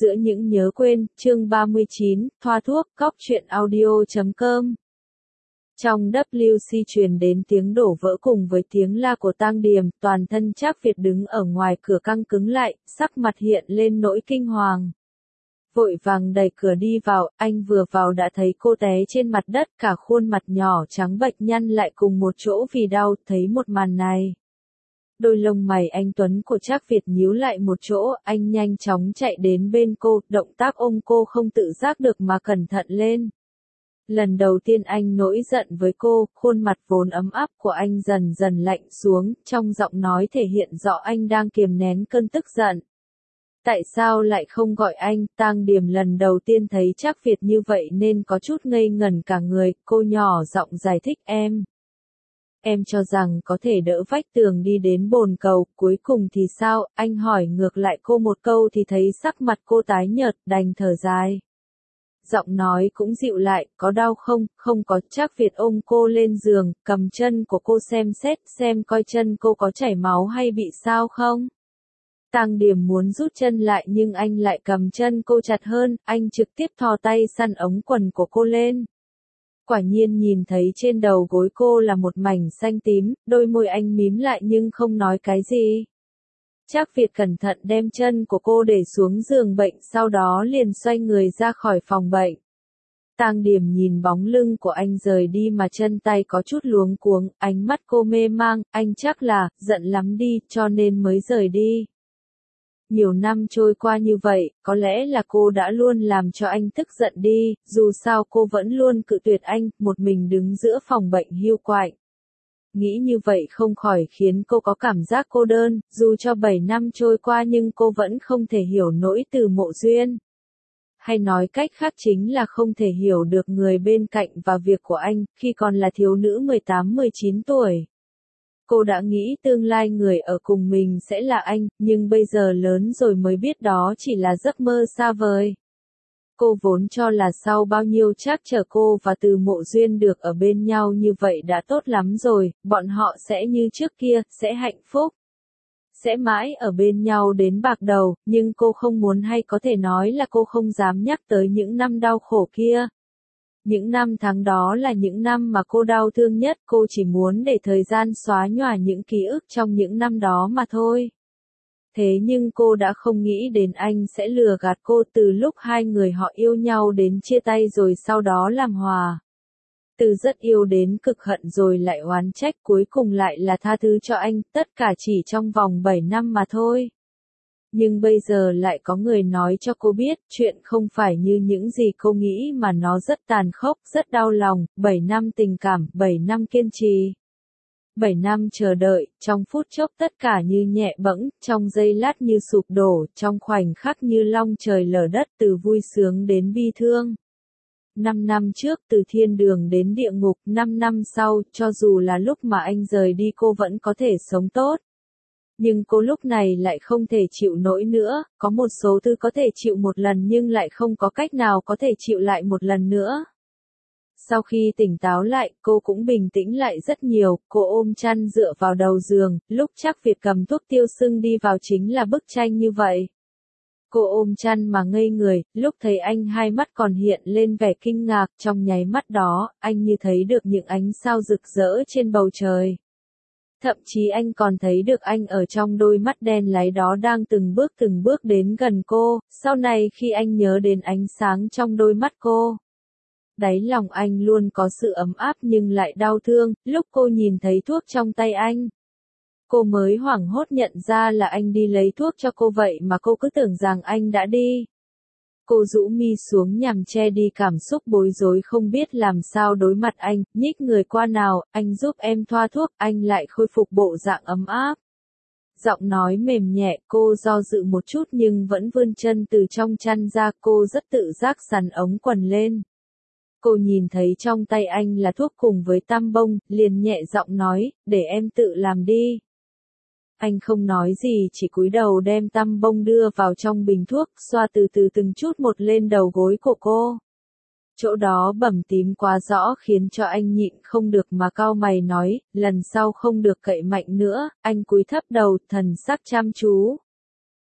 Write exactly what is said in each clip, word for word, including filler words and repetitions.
Giữa những nhớ quên, chương ba mươi chín, thoa thuốc, cóc truyện audio chấm com. Trong W C truyền đến tiếng đổ vỡ cùng với tiếng la của Tang Điềm, toàn thân Trác Việt đứng ở ngoài cửa căng cứng lại, sắc mặt hiện lên nỗi kinh hoàng. Vội vàng đẩy cửa đi vào, anh vừa vào đã thấy cô té trên mặt đất, cả khuôn mặt nhỏ trắng bệch nhăn lại cùng một chỗ vì đau. Thấy một màn này, đôi lông mày anh tuấn của Trác Việt nhíu lại một chỗ, anh nhanh chóng chạy đến bên cô, động tác ôm cô không tự giác được mà cẩn thận lên. Lần đầu tiên anh nổi giận với cô, khuôn mặt vốn ấm áp của anh dần dần lạnh xuống, trong giọng nói thể hiện rõ anh đang kiềm nén cơn tức giận. Tại sao lại không gọi anh? Tang Điềm lần đầu tiên thấy Trác Việt như vậy nên có chút ngây ngẩn cả người, cô nhỏ giọng giải thích em. Em cho rằng có thể đỡ vách tường đi đến bồn cầu, cuối cùng thì sao? Anh hỏi ngược lại cô một câu thì thấy sắc mặt cô tái nhợt, đành thở dài. Giọng nói cũng dịu lại, có đau không? Không có. Trác Việt ôm cô lên giường, cầm chân của cô xem xét, xem coi chân cô có chảy máu hay bị sao không? Tang Điềm muốn rút chân lại nhưng anh lại cầm chân cô chặt hơn, anh trực tiếp thò tay săn ống quần của cô lên. Quả nhiên nhìn thấy trên đầu gối cô là một mảnh xanh tím, đôi môi anh mím lại nhưng không nói cái gì. Trác Việt cẩn thận đem chân của cô để xuống giường bệnh, sau đó liền xoay người ra khỏi phòng bệnh. Tang Điềm nhìn bóng lưng của anh rời đi mà chân tay có chút luống cuống, ánh mắt cô mê mang, anh chắc là giận lắm đi, cho nên mới rời đi. Nhiều năm trôi qua như vậy, có lẽ là cô đã luôn làm cho anh tức giận đi, dù sao cô vẫn luôn cự tuyệt anh, một mình đứng giữa phòng bệnh hiu quạnh. Nghĩ như vậy không khỏi khiến cô có cảm giác cô đơn, dù cho bảy năm trôi qua nhưng cô vẫn không thể hiểu nỗi Từ Mộ Duyên. Hay nói cách khác chính là không thể hiểu được người bên cạnh và việc của anh, khi còn là thiếu nữ mười tám mười chín tuổi. Cô đã nghĩ tương lai người ở cùng mình sẽ là anh, nhưng bây giờ lớn rồi mới biết đó chỉ là giấc mơ xa vời. Cô vốn cho là sau bao nhiêu trắc trở cô và Từ Mộ Duyên được ở bên nhau như vậy đã tốt lắm rồi, bọn họ sẽ như trước kia, sẽ hạnh phúc. Sẽ mãi ở bên nhau đến bạc đầu, nhưng cô không muốn hay có thể nói là cô không dám nhắc tới những năm đau khổ kia. Những năm tháng đó là những năm mà cô đau thương nhất, cô chỉ muốn để thời gian xóa nhòa những ký ức trong những năm đó mà thôi. Thế nhưng cô đã không nghĩ đến anh sẽ lừa gạt cô từ lúc hai người họ yêu nhau đến chia tay rồi sau đó làm hòa. Từ rất yêu đến cực hận rồi lại oán trách, cuối cùng lại là tha thứ cho anh, tất cả chỉ trong vòng bảy năm mà thôi. Nhưng bây giờ lại có người nói cho cô biết, chuyện không phải như những gì cô nghĩ mà nó rất tàn khốc, rất đau lòng, bảy năm tình cảm, bảy năm kiên trì. bảy năm chờ đợi, trong phút chốc tất cả như nhẹ bẫng, trong giây lát như sụp đổ, trong khoảnh khắc như long trời lở đất, từ vui sướng đến bi thương. Năm năm trước từ thiên đường đến địa ngục, năm năm sau, cho dù là lúc mà anh rời đi cô vẫn có thể sống tốt. Nhưng cô lúc này lại không thể chịu nổi nữa, có một số thứ có thể chịu một lần nhưng lại không có cách nào có thể chịu lại một lần nữa. Sau khi tỉnh táo lại, cô cũng bình tĩnh lại rất nhiều, cô ôm chăn dựa vào đầu giường, lúc Trác Việt cầm thuốc tiêu sưng đi vào chính là bức tranh như vậy. Cô ôm chăn mà ngây người, lúc thấy anh hai mắt còn hiện lên vẻ kinh ngạc, trong nháy mắt đó, anh như thấy được những ánh sao rực rỡ trên bầu trời. Thậm chí anh còn thấy được anh ở trong đôi mắt đen láy đó đang từng bước từng bước đến gần cô, sau này khi anh nhớ đến ánh sáng trong đôi mắt cô. Đáy lòng anh luôn có sự ấm áp nhưng lại đau thương, lúc cô nhìn thấy thuốc trong tay anh. Cô mới hoảng hốt nhận ra là anh đi lấy thuốc cho cô vậy mà cô cứ tưởng rằng anh đã đi. Cô rũ mi xuống nhằm che đi cảm xúc bối rối không biết làm sao đối mặt anh, nhích người qua nào, anh giúp em thoa thuốc, anh lại khôi phục bộ dạng ấm áp. Giọng nói mềm nhẹ, cô do dự một chút nhưng vẫn vươn chân từ trong chăn ra, cô rất tự giác sắn ống quần lên. Cô nhìn thấy trong tay anh là thuốc cùng với tăm bông, liền nhẹ giọng nói, để em tự làm đi. Anh không nói gì chỉ cúi đầu đem tăm bông đưa vào trong bình thuốc, xoa từ từ từng chút một lên đầu gối của cô. Chỗ đó bầm tím quá rõ khiến cho anh nhịn không được mà cau mày nói, lần sau không được cậy mạnh nữa, anh cúi thấp đầu, thần sắc chăm chú.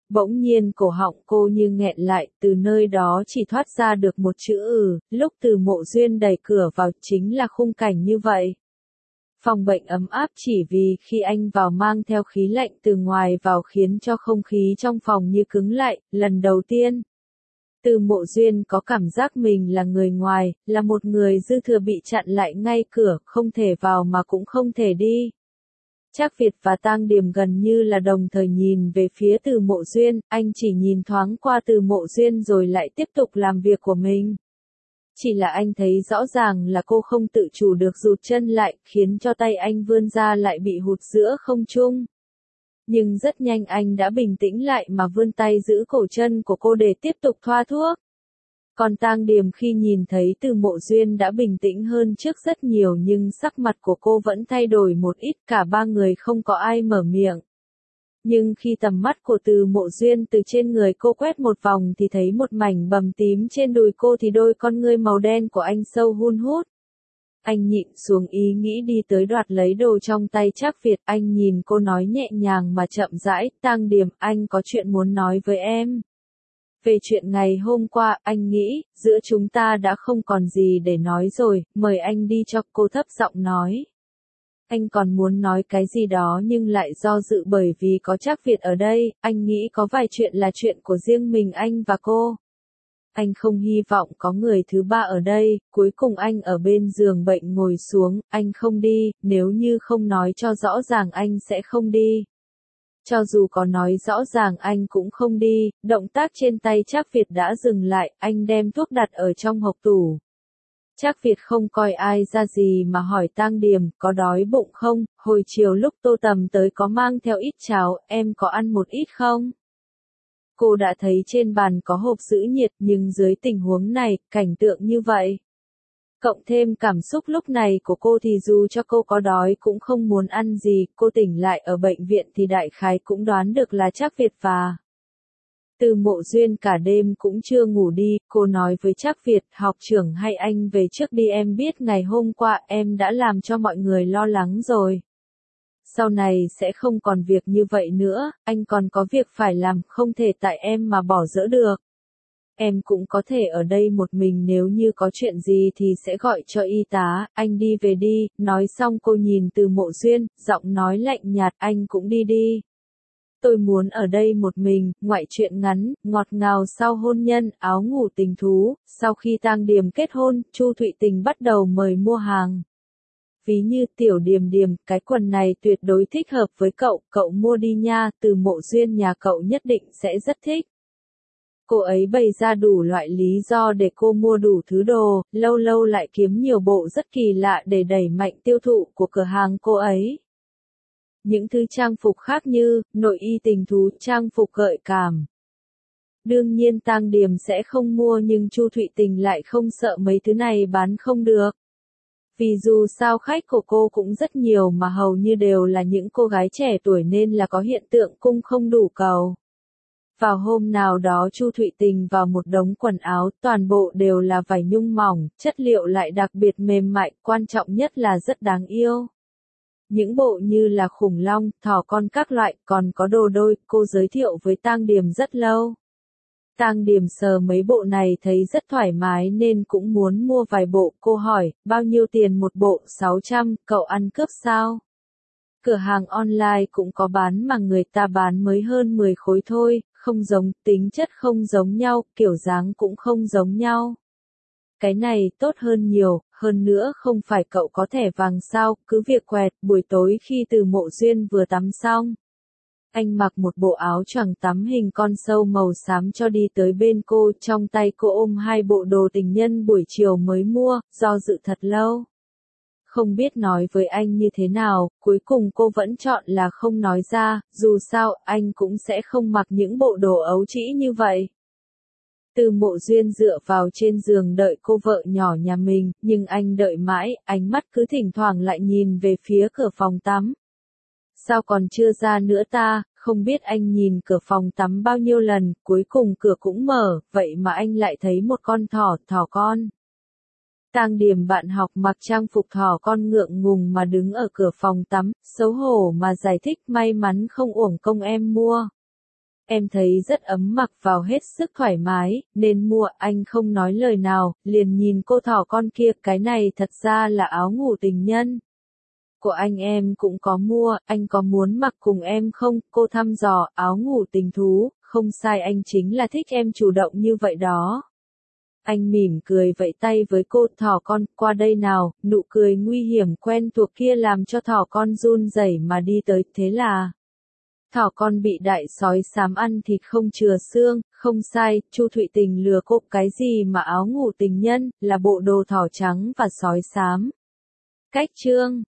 Bỗng nhiên cổ họng cô như nghẹn lại, từ nơi đó chỉ thoát ra được một chữ ừ, lúc Từ Mộ Duyên đẩy cửa vào chính là khung cảnh như vậy. Phòng bệnh ấm áp chỉ vì khi anh vào mang theo khí lạnh từ ngoài vào khiến cho không khí trong phòng như cứng lại, lần đầu tiên. Từ Mộ Duyên có cảm giác mình là người ngoài, là một người dư thừa bị chặn lại ngay cửa, không thể vào mà cũng không thể đi. Trác Việt và Tang Điềm gần như là đồng thời nhìn về phía Từ Mộ Duyên, anh chỉ nhìn thoáng qua Từ Mộ Duyên rồi lại tiếp tục làm việc của mình. Chỉ là anh thấy rõ ràng là cô không tự chủ được rụt chân lại, khiến cho tay anh vươn ra lại bị hụt giữa không trung. Nhưng rất nhanh anh đã bình tĩnh lại mà vươn tay giữ cổ chân của cô để tiếp tục thoa thuốc. Còn Tang Điềm khi nhìn thấy Từ Mộ Duyên đã bình tĩnh hơn trước rất nhiều nhưng sắc mặt của cô vẫn thay đổi một ít, cả ba người không có ai mở miệng. Nhưng khi tầm mắt của Từ Mộ Duyên từ trên người cô quét một vòng thì thấy một mảnh bầm tím trên đùi cô thì đôi con ngươi màu đen của anh sâu hun hút. Anh nhịn xuống ý nghĩ đi tới đoạt lấy đồ trong tay Trác Việt, anh nhìn cô nói nhẹ nhàng mà chậm rãi, Tang Điềm, anh có chuyện muốn nói với em. Về chuyện ngày hôm qua, anh nghĩ, giữa chúng ta đã không còn gì để nói rồi, mời anh đi cho, cô thấp giọng nói. Anh còn muốn nói cái gì đó nhưng lại do dự bởi vì có Trác Việt ở đây, anh nghĩ có vài chuyện là chuyện của riêng mình anh và cô. Anh không hy vọng có người thứ ba ở đây, cuối cùng anh ở bên giường bệnh ngồi xuống, anh không đi, nếu như không nói cho rõ ràng anh sẽ không đi. Cho dù có nói rõ ràng anh cũng không đi, động tác trên tay Trác Việt đã dừng lại, anh đem thuốc đặt ở trong hộc tủ. Trác Việt không coi ai ra gì mà hỏi Tang Điềm, có đói bụng không, hồi chiều lúc Tô Tầm tới có mang theo ít cháo, em có ăn một ít không? Cô đã thấy trên bàn có hộp giữ nhiệt nhưng dưới tình huống này, cảnh tượng như vậy. Cộng thêm cảm xúc lúc này của cô thì dù cho cô có đói cũng không muốn ăn gì, cô tỉnh lại ở bệnh viện thì đại khái cũng đoán được là Trác Việt và Từ Mộ Duyên cả đêm cũng chưa ngủ đi, cô nói với Trác Việt, học trưởng hay anh về trước đi, em biết ngày hôm qua em đã làm cho mọi người lo lắng rồi. Sau này sẽ không còn việc như vậy nữa, anh còn có việc phải làm, không thể tại em mà bỏ dỡ được. Em cũng có thể ở đây một mình, nếu như có chuyện gì thì sẽ gọi cho y tá, anh đi về đi, nói xong cô nhìn Từ Mộ Duyên, giọng nói lạnh nhạt, anh cũng đi đi. Tôi muốn ở đây một mình, ngoại chuyện ngắn, ngọt ngào sau hôn nhân, áo ngủ tình thú, sau khi Tang Điềm kết hôn, Chu Thụy Tình bắt đầu mời mua hàng. Ví như Tiểu Điềm Điềm, cái quần này tuyệt đối thích hợp với cậu, cậu mua đi nha, Từ Mộ Duyên nhà cậu nhất định sẽ rất thích. Cô ấy bày ra đủ loại lý do để cô mua đủ thứ đồ, lâu lâu lại kiếm nhiều bộ rất kỳ lạ để đẩy mạnh tiêu thụ của cửa hàng cô ấy. Những thứ trang phục khác như, nội y tình thú, trang phục gợi cảm. Đương nhiên Tang Điềm sẽ không mua nhưng Chu Thụy Tình lại không sợ mấy thứ này bán không được. Vì dù sao khách của cô cũng rất nhiều mà hầu như đều là những cô gái trẻ tuổi nên là có hiện tượng cung không đủ cầu. Vào hôm nào đó Chu Thụy Tình vào một đống quần áo, toàn bộ đều là vải nhung mỏng, chất liệu lại đặc biệt mềm mại, quan trọng nhất là rất đáng yêu. Những bộ như là khủng long, thỏ con các loại, còn có đồ đôi, cô giới thiệu với Tang Điềm rất lâu. Tang Điềm sờ mấy bộ này thấy rất thoải mái nên cũng muốn mua vài bộ, cô hỏi, bao nhiêu tiền một bộ, sáu trăm, cậu ăn cướp sao? Cửa hàng online cũng có bán mà người ta bán mới hơn mười khối thôi, không giống, tính chất không giống nhau, kiểu dáng cũng không giống nhau. Cái này tốt hơn nhiều, hơn nữa không phải cậu có thẻ vàng sao, cứ việc quẹt, buổi tối khi Từ Mộ Duyên vừa tắm xong. Anh mặc một bộ áo choàng tắm hình con sâu màu xám cho đi tới bên cô, trong tay cô ôm hai bộ đồ tình nhân buổi chiều mới mua, do dự thật lâu. Không biết nói với anh như thế nào, cuối cùng cô vẫn chọn là không nói ra, dù sao, anh cũng sẽ không mặc những bộ đồ ấu trĩ như vậy. Từ Mộ Duyên dựa vào trên giường đợi cô vợ nhỏ nhà mình, nhưng anh đợi mãi, ánh mắt cứ thỉnh thoảng lại nhìn về phía cửa phòng tắm. Sao còn chưa ra nữa ta, không biết anh nhìn cửa phòng tắm bao nhiêu lần, cuối cùng cửa cũng mở, vậy mà anh lại thấy một con thỏ, thỏ con. Tang Điềm bạn học mặc trang phục thỏ con ngượng ngùng mà đứng ở cửa phòng tắm, xấu hổ mà giải thích may mắn không uổng công em mua. em thấy rất ấm mặc vào hết sức thoải mái, nên mua. Anh không nói lời nào, liền nhìn cô thỏ con kia, cái này thật ra là áo ngủ tình nhân. Của anh em cũng có mua, anh có muốn mặc cùng em không? Cô thăm dò, áo ngủ tình thú, không sai, anh chính là thích em chủ động như vậy đó. Anh mỉm cười vẫy tay với cô, thỏ con, qua đây nào. Nụ cười nguy hiểm quen thuộc kia làm cho thỏ con run rẩy mà đi tới, thế là thỏ con bị đại sói xám ăn thịt không chừa xương. Không sai, Chu Thụy Tình lừa cô, cái gì mà áo ngủ tình nhân, là bộ đồ thỏ trắng và sói xám. Cách chương